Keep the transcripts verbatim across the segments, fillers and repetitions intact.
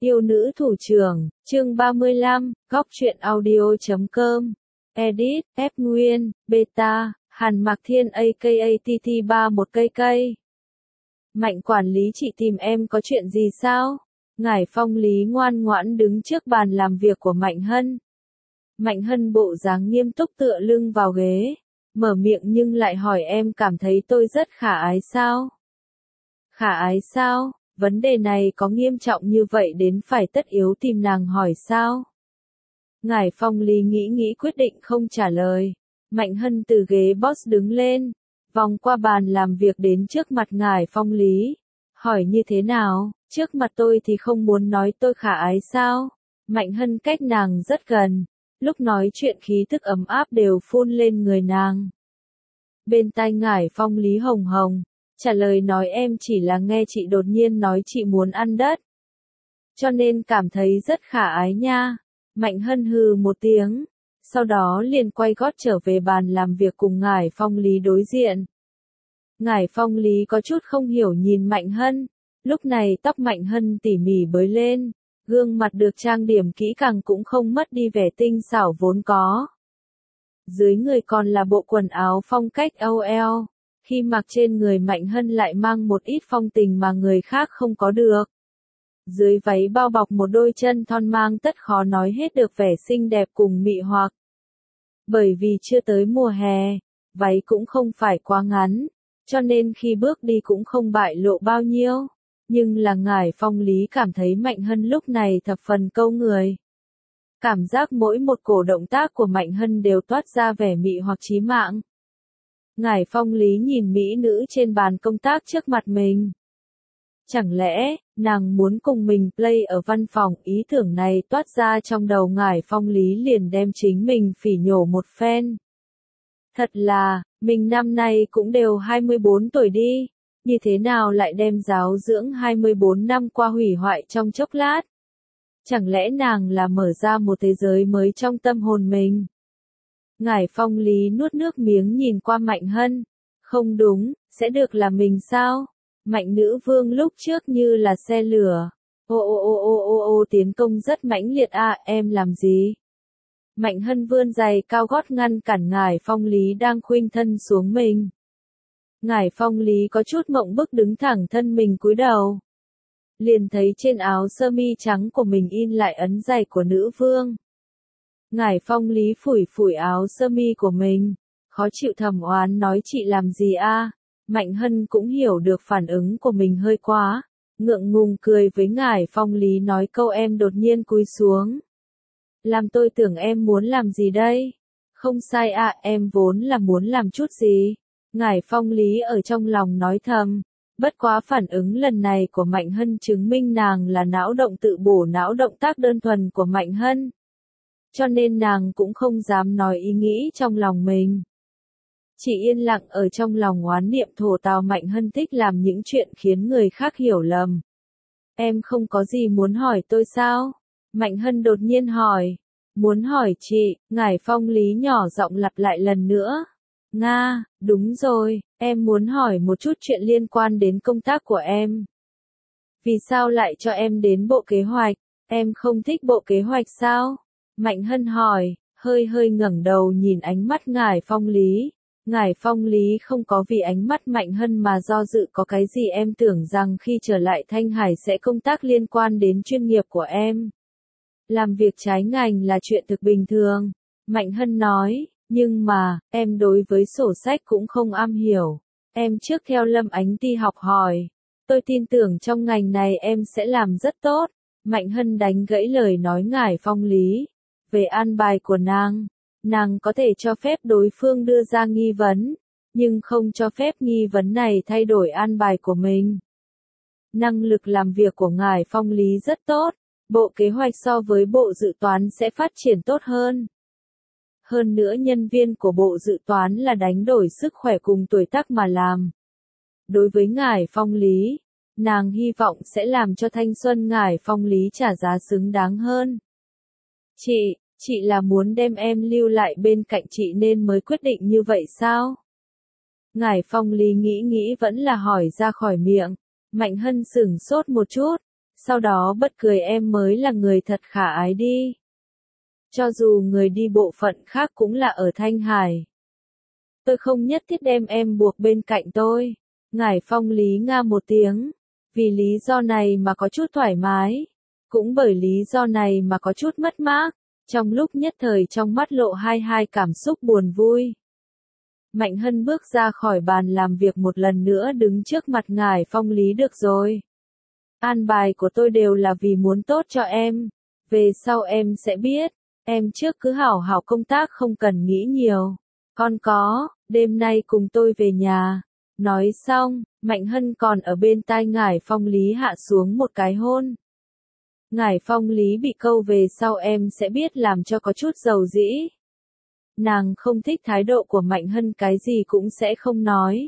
Yêu nữ thủ trưởng, chương ba mươi lăm, góc truyện audio chấm com. Edit, F Nguyên, Beta, Hàn Mạc Thiên a ca a tê tê ba một cây cây. Mạnh quản lý chị tìm em có chuyện gì sao? Ngải Phong Lý ngoan ngoãn đứng trước bàn làm việc của Mạnh Hân. Mạnh Hân bộ dáng nghiêm túc tựa lưng vào ghế, mở miệng nhưng lại hỏi em cảm thấy tôi rất khả ái sao? Khả ái sao? Vấn đề này có nghiêm trọng như vậy đến phải tất yếu tìm nàng hỏi sao? Ngải Phong Lý nghĩ nghĩ quyết định không trả lời. Mạnh Hân từ ghế boss đứng lên, vòng qua bàn làm việc đến trước mặt Ngải Phong Lý. Hỏi như thế nào, trước mặt tôi thì không muốn nói tôi khả ái sao? Mạnh Hân cách nàng rất gần, lúc nói chuyện khí thức ấm áp đều phun lên người nàng. Bên tai Ngải Phong Lý hồng hồng, trả lời nói em chỉ là nghe chị đột nhiên nói chị muốn ăn đất. Cho nên cảm thấy rất khả ái nha. Mạnh Hân hừ một tiếng, sau đó liền quay gót trở về bàn làm việc cùng Ngải Phong Lý đối diện. Ngải Phong Lý có chút không hiểu nhìn Mạnh Hân, lúc này tóc Mạnh Hân tỉ mỉ bới lên, gương mặt được trang điểm kỹ càng cũng không mất đi vẻ tinh xảo vốn có. Dưới người còn là bộ quần áo phong cách âu eo, khi mặc trên người Mạnh Hân lại mang một ít phong tình mà người khác không có được. Dưới váy bao bọc một đôi chân thon mang tất khó nói hết được vẻ xinh đẹp cùng mị hoặc. Bởi vì chưa tới mùa hè, váy cũng không phải quá ngắn, cho nên khi bước đi cũng không bại lộ bao nhiêu. Nhưng là Ngải Phong Lý cảm thấy Mạnh Hân lúc này thập phần câu người. Cảm giác mỗi một cổ động tác của Mạnh Hân đều toát ra vẻ mị hoặc chí mạng. Ngải Phong Lý nhìn mỹ nữ trên bàn công tác trước mặt mình. Chẳng lẽ, nàng muốn cùng mình play ở văn phòng, ý tưởng này toát ra trong đầu Ngải Phong Lý liền đem chính mình phỉ nhổ một phen. Thật là, mình năm nay cũng đều hai mươi bốn tuổi đi, như thế nào lại đem giáo dưỡng hai mươi bốn năm qua hủy hoại trong chốc lát? Chẳng lẽ nàng là mở ra một thế giới mới trong tâm hồn mình? Ngải Phong Lý nuốt nước miếng nhìn qua Mạnh Hân. Không đúng, sẽ được là mình sao? Mạnh nữ vương lúc trước như là xe lửa. Ô ô ô ô ô ô tiến công rất mãnh liệt à, em làm gì? Mạnh Hân vươn giày cao gót ngăn cản Ngải Phong Lý đang khuynh thân xuống mình. Ngải Phong Lý có chút mộng bức đứng thẳng thân mình cúi đầu. Liền thấy trên áo sơ mi trắng của mình in lại ấn giày của nữ vương. Ngải Phong Lý phủi phủi áo sơ mi của mình, khó chịu thầm oán nói chị làm gì a? Mạnh Hân cũng hiểu được phản ứng của mình hơi quá, ngượng ngùng cười với Ngải Phong Lý nói câu em đột nhiên cúi xuống. Làm tôi tưởng em muốn làm gì đây? Không sai à, em vốn là muốn làm chút gì. Ngải Phong Lý ở trong lòng nói thầm, bất quá phản ứng lần này của Mạnh Hân chứng minh nàng là não động tự bổ não động tác đơn thuần của Mạnh Hân. Cho nên nàng cũng không dám nói ý nghĩ trong lòng mình. Chỉ yên lặng ở trong lòng oán niệm thổ tào Mạnh Hân thích làm những chuyện khiến người khác hiểu lầm. Em không có gì muốn hỏi tôi sao? Mạnh Hân đột nhiên hỏi. Muốn hỏi chị, Ngải Phong Lý nhỏ giọng lặp lại lần nữa. Nga, đúng rồi, em muốn hỏi một chút chuyện liên quan đến công tác của em. Vì sao lại cho em đến bộ kế hoạch? Em không thích bộ kế hoạch sao? Mạnh Hân hỏi, hơi hơi ngẩng đầu nhìn ánh mắt Ngải Phong Lý. Ngải Phong Lý không có vì ánh mắt Mạnh Hân mà do dự có cái gì em tưởng rằng khi trở lại Thanh Hải sẽ công tác liên quan đến chuyên nghiệp của em. Làm việc trái ngành là chuyện thực bình thường. Mạnh Hân nói, nhưng mà, em đối với sổ sách cũng không am hiểu. Em trước theo Lâm Ánh Ti học hỏi. Tôi tin tưởng trong ngành này em sẽ làm rất tốt. Mạnh Hân đánh gãy lời nói Ngải Phong Lý. Về an bài của nàng, nàng có thể cho phép đối phương đưa ra nghi vấn, nhưng không cho phép nghi vấn này thay đổi an bài của mình. Năng lực làm việc của Ngải Phong Lý rất tốt, bộ kế hoạch so với bộ dự toán sẽ phát triển tốt hơn. Hơn nữa nhân viên của bộ dự toán là đánh đổi sức khỏe cùng tuổi tác mà làm. Đối với Ngải Phong Lý, nàng hy vọng sẽ làm cho thanh xuân Ngải Phong Lý trả giá xứng đáng hơn. Chị, chị là muốn đem em lưu lại bên cạnh chị nên mới quyết định như vậy sao? Ngải Phong Lý nghĩ nghĩ vẫn là hỏi ra khỏi miệng. Mạnh Hân sửng sốt một chút, Sau đó bất cười em mới là người thật khả ái đi. Cho dù người đi bộ phận khác cũng là ở Thanh Hải. Tôi không nhất thiết đem em buộc bên cạnh tôi. Ngải Phong lý nga một tiếng. Vì lý do này mà có chút thoải mái. Cũng bởi lý do này mà có chút mất mát. Trong lúc nhất thời trong mắt lộ hai hai cảm xúc buồn vui. Mạnh Hân bước ra khỏi bàn làm việc một lần nữa đứng trước mặt Ngải Phong lý được rồi. An bài của tôi đều là vì muốn tốt cho em. Về sau em sẽ biết. Em trước cứ hảo hảo công tác không cần nghĩ nhiều. Con có, đêm nay cùng tôi về nhà. Nói xong, Mạnh Hân còn ở bên tai Ngải Phong lý hạ xuống một cái hôn. Ngải Phong lý bị câu về sau em sẽ biết làm cho có chút dầu dĩ. Nàng không thích thái độ của Mạnh Hân cái gì cũng sẽ không nói.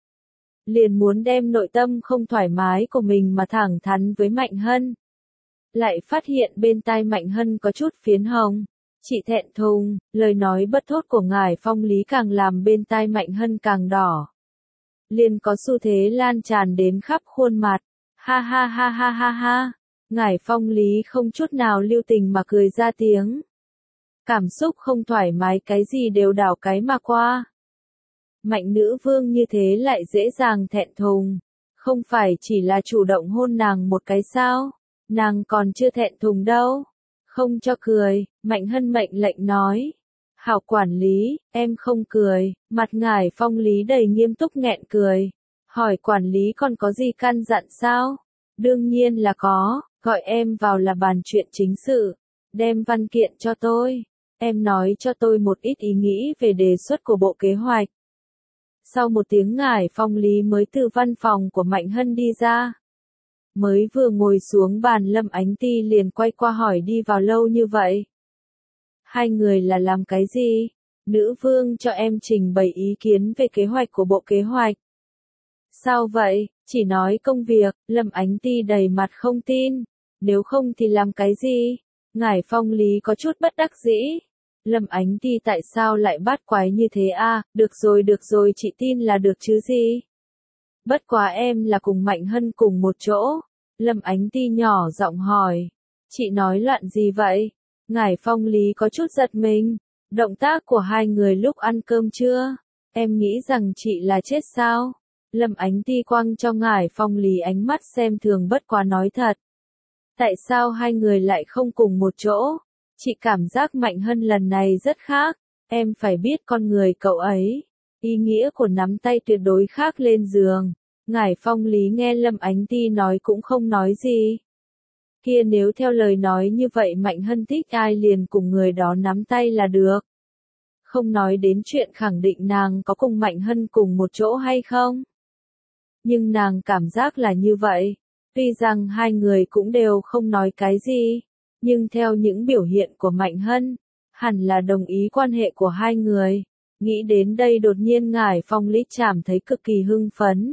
Liền muốn đem nội tâm không thoải mái của mình mà thẳng thắn với Mạnh Hân. Lại phát hiện bên tai Mạnh Hân có chút phiến hồng. Chị thẹn thùng, lời nói bất thốt của Ngải Phong lý càng làm bên tai Mạnh Hân càng đỏ. Liền có xu thế lan tràn đến khắp khuôn mặt. Ha ha ha ha ha ha. Ngải Phong lý không chút nào lưu tình mà cười ra tiếng. Cảm xúc không thoải mái cái gì đều đảo cái mà qua. Mạnh nữ vương như thế lại dễ dàng thẹn thùng. Không phải chỉ là chủ động hôn nàng một cái sao. Nàng còn chưa thẹn thùng đâu. Không cho cười, Mạnh Hân mệnh lệnh nói. Hảo quản lý, em không cười. Mặt Ngải Phong lý đầy nghiêm túc nghẹn cười. Hỏi quản lý còn có gì căn dặn sao? Đương nhiên là có, gọi em vào là bàn chuyện chính sự. Đem văn kiện cho tôi. Em nói cho tôi một ít ý nghĩ về đề xuất của bộ kế hoạch. Sau một tiếng Ngải Phong lý mới từ văn phòng của Mạnh Hân đi ra. Mới vừa ngồi xuống bàn Lâm Ánh Ti liền quay qua hỏi đi vào lâu như vậy. Hai người là làm cái gì? Nữ vương cho em trình bày ý kiến về kế hoạch của bộ kế hoạch. Sao vậy? Chỉ nói công việc, Lâm Ánh Ti đầy mặt không tin. Nếu không thì làm cái gì? Ngải Phong lý có chút bất đắc dĩ. Lâm Ánh Ti tại sao lại bát quái như thế a? À? Được rồi được rồi chị tin là được chứ gì? Bất quá em là cùng Mạnh Hân cùng một chỗ. Lâm Ánh Ti nhỏ giọng hỏi. Chị nói loạn gì vậy? Ngải Phong lý có chút giật mình. Động tác của hai người lúc ăn cơm trưa. Em nghĩ rằng chị là chết sao? Lâm Ánh Ti quăng cho Ngải Phong lý ánh mắt xem thường bất quá nói thật. Tại sao hai người lại không cùng một chỗ? Chị cảm giác Mạnh Hân lần này rất khác. Em phải biết con người cậu ấy. Ý nghĩa của nắm tay tuyệt đối khác lên giường. Ngải Phong lý nghe Lâm Ánh Ti nói cũng không nói gì. Kia nếu theo lời nói như vậy Mạnh Hân thích ai liền cùng người đó nắm tay là được. Không nói đến chuyện khẳng định nàng có cùng Mạnh Hân cùng một chỗ hay không. Nhưng nàng cảm giác là như vậy. Tuy rằng hai người cũng đều không nói cái gì. Nhưng theo những biểu hiện của Mạnh Hân, hẳn là đồng ý quan hệ của hai người. Nghĩ đến đây đột nhiên Ngải Phong lý cảm thấy cực kỳ hưng phấn.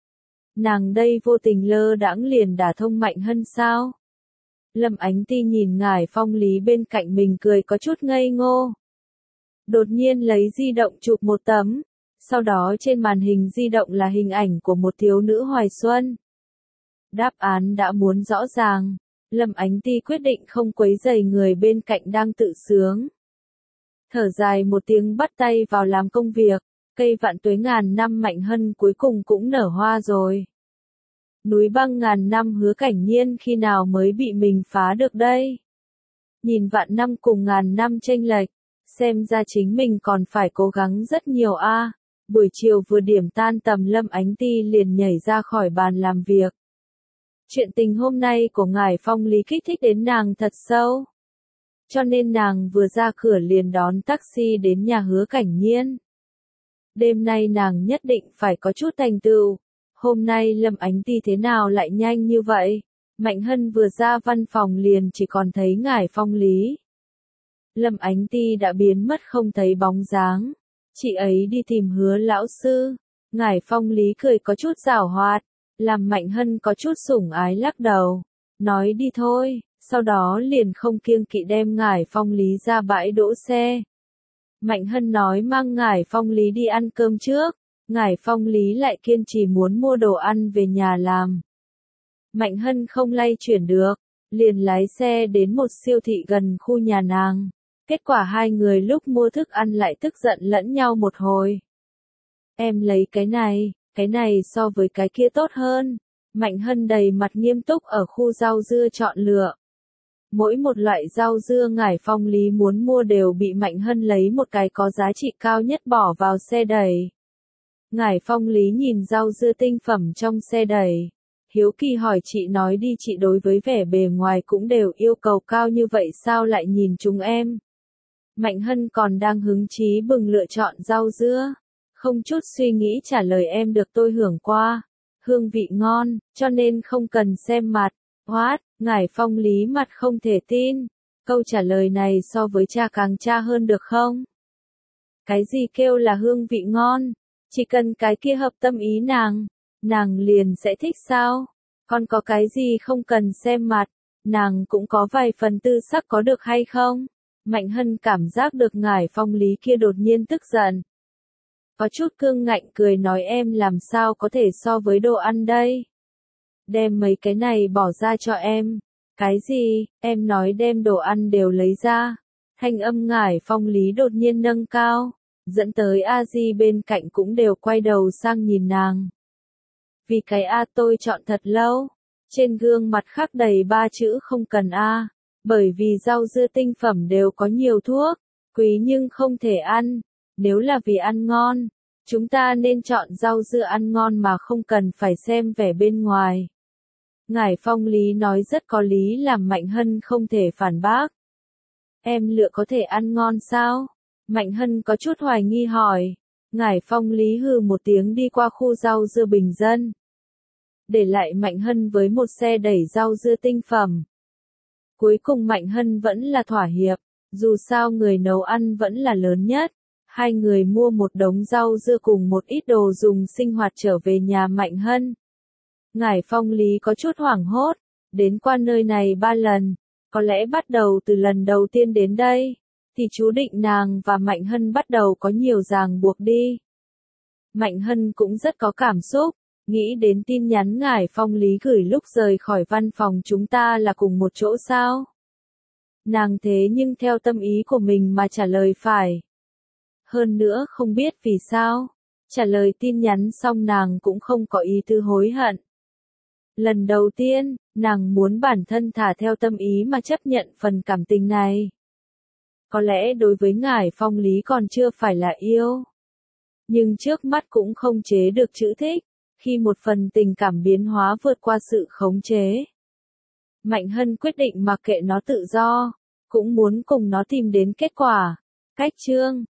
Nàng đây vô tình lơ đãng liền đả thông Mạnh Hân sao? Lâm Ánh Ti nhìn Ngải Phong lý bên cạnh mình cười có chút ngây ngô. Đột nhiên lấy di động chụp một tấm. Sau đó trên màn hình di động là hình ảnh của một thiếu nữ hoài xuân. Đáp án đã muốn rõ ràng. Lâm Ánh Ti quyết định không quấy rầy người bên cạnh đang tự sướng. Thở dài một tiếng bắt tay vào làm công việc. Cây vạn tuế ngàn năm Mạnh Hân cuối cùng cũng nở hoa rồi. Núi băng ngàn năm Hứa Cảnh Nhiên khi nào mới bị mình phá được đây? Nhìn vạn năm cùng ngàn năm chênh lệch, xem ra chính mình còn phải cố gắng rất nhiều a. À. Buổi chiều vừa điểm tan tầm Lâm Ánh Ti liền nhảy ra khỏi bàn làm việc. Chuyện tình hôm nay của Ngải Phong lý kích thích đến nàng thật sâu. Cho nên nàng vừa ra cửa liền đón taxi đến nhà Hứa Cảnh Nhiên. Đêm nay nàng nhất định phải có chút thành tựu. Hôm nay Lâm Ánh Ti thế nào lại nhanh như vậy? Mạnh Hân vừa ra văn phòng liền chỉ còn thấy Ngải Phong lý. Lâm Ánh Ti đã biến mất không thấy bóng dáng. Chị ấy đi tìm Hứa lão sư. Ngải Phong lý cười có chút giảo hoạt. Làm Mạnh Hân có chút sủng ái lắc đầu. Nói đi thôi. Sau đó liền không kiêng kỵ đem Ngải Phong lý ra bãi đỗ xe. Mạnh Hân nói mang Ngải Phong lý đi ăn cơm trước. Ngải Phong lý lại kiên trì muốn mua đồ ăn về nhà làm. Mạnh Hân không lay chuyển được, liền lái xe đến một siêu thị gần khu nhà nàng. Kết quả hai người lúc mua thức ăn lại tức giận lẫn nhau một hồi. Em lấy cái này, cái này so với cái kia tốt hơn. Mạnh Hân đầy mặt nghiêm túc ở khu rau dưa chọn lựa. Mỗi một loại rau dưa Ngải Phong Lý muốn mua đều bị Mạnh Hân lấy một cái có giá trị cao nhất bỏ vào xe đẩy. Ngải Phong Lý nhìn rau dưa tinh phẩm trong xe đẩy. Hiếu kỳ hỏi chị nói đi, chị đối với vẻ bề ngoài cũng đều yêu cầu cao như vậy sao lại nhìn chúng em? Mạnh Hân còn đang hứng chí bừng lựa chọn rau dưa. Không chút suy nghĩ trả lời em được tôi hưởng qua. Hương vị ngon, cho nên không cần xem mặt. What? Ngải Phong Lý mặt không thể tin. Câu trả lời này so với cha càng cha hơn được không? Cái gì kêu là hương vị ngon? Chỉ cần cái kia hợp tâm ý nàng, nàng liền sẽ thích sao? Còn có cái gì không cần xem mặt, nàng cũng có vài phần tư sắc có được hay không? Mạnh Hân cảm giác được Ngải Phong Lý kia đột nhiên tức giận. Có chút cương ngạnh cười nói em làm sao có thể so với đồ ăn đây? Đem mấy cái này bỏ ra cho em. Cái gì? Em nói đem đồ ăn đều lấy ra. Thanh âm Ngải Phong Lý đột nhiên nâng cao, dẫn tới A Di bên cạnh cũng đều quay đầu sang nhìn nàng. Vì cái A tôi chọn thật lâu. Trên gương mặt khắc đầy ba chữ không cần A. Bởi vì rau dưa tinh phẩm đều có nhiều thuốc, quý nhưng không thể ăn. Nếu là vì ăn ngon, chúng ta nên chọn rau dưa ăn ngon mà không cần phải xem vẻ bên ngoài. Ngải Phong Lý nói rất có lý làm Mạnh Hân không thể phản bác. Em lựa có thể ăn ngon sao? Mạnh Hân có chút hoài nghi hỏi. Ngải Phong Lý hừ một tiếng đi qua khu rau dưa bình dân. Để lại Mạnh Hân với một xe đẩy rau dưa tinh phẩm. Cuối cùng Mạnh Hân vẫn là thỏa hiệp, dù sao người nấu ăn vẫn là lớn nhất. Hai người mua một đống rau dưa cùng một ít đồ dùng sinh hoạt trở về nhà Mạnh Hân. Ngải Phong Lý có chút hoảng hốt, đến qua nơi này ba lần, có lẽ bắt đầu từ lần đầu tiên đến đây, thì chú định nàng và Mạnh Hân bắt đầu có nhiều ràng buộc đi. Mạnh Hân cũng rất có cảm xúc, nghĩ đến tin nhắn Ngải Phong Lý gửi lúc rời khỏi văn phòng chúng ta là cùng một chỗ sao? Nàng thế nhưng theo tâm ý của mình mà trả lời phải. Hơn nữa không biết vì sao, trả lời tin nhắn xong nàng cũng không có ý tư hối hận. Lần đầu tiên, nàng muốn bản thân thả theo tâm ý mà chấp nhận phần cảm tình này. Có lẽ đối với Ngải Phong Lý còn chưa phải là yêu. Nhưng trước mắt cũng không chế được chữ thích, khi một phần tình cảm biến hóa vượt qua sự khống chế. Mạnh Hân quyết định mặc kệ nó tự do, cũng muốn cùng nó tìm đến kết quả. Cách chương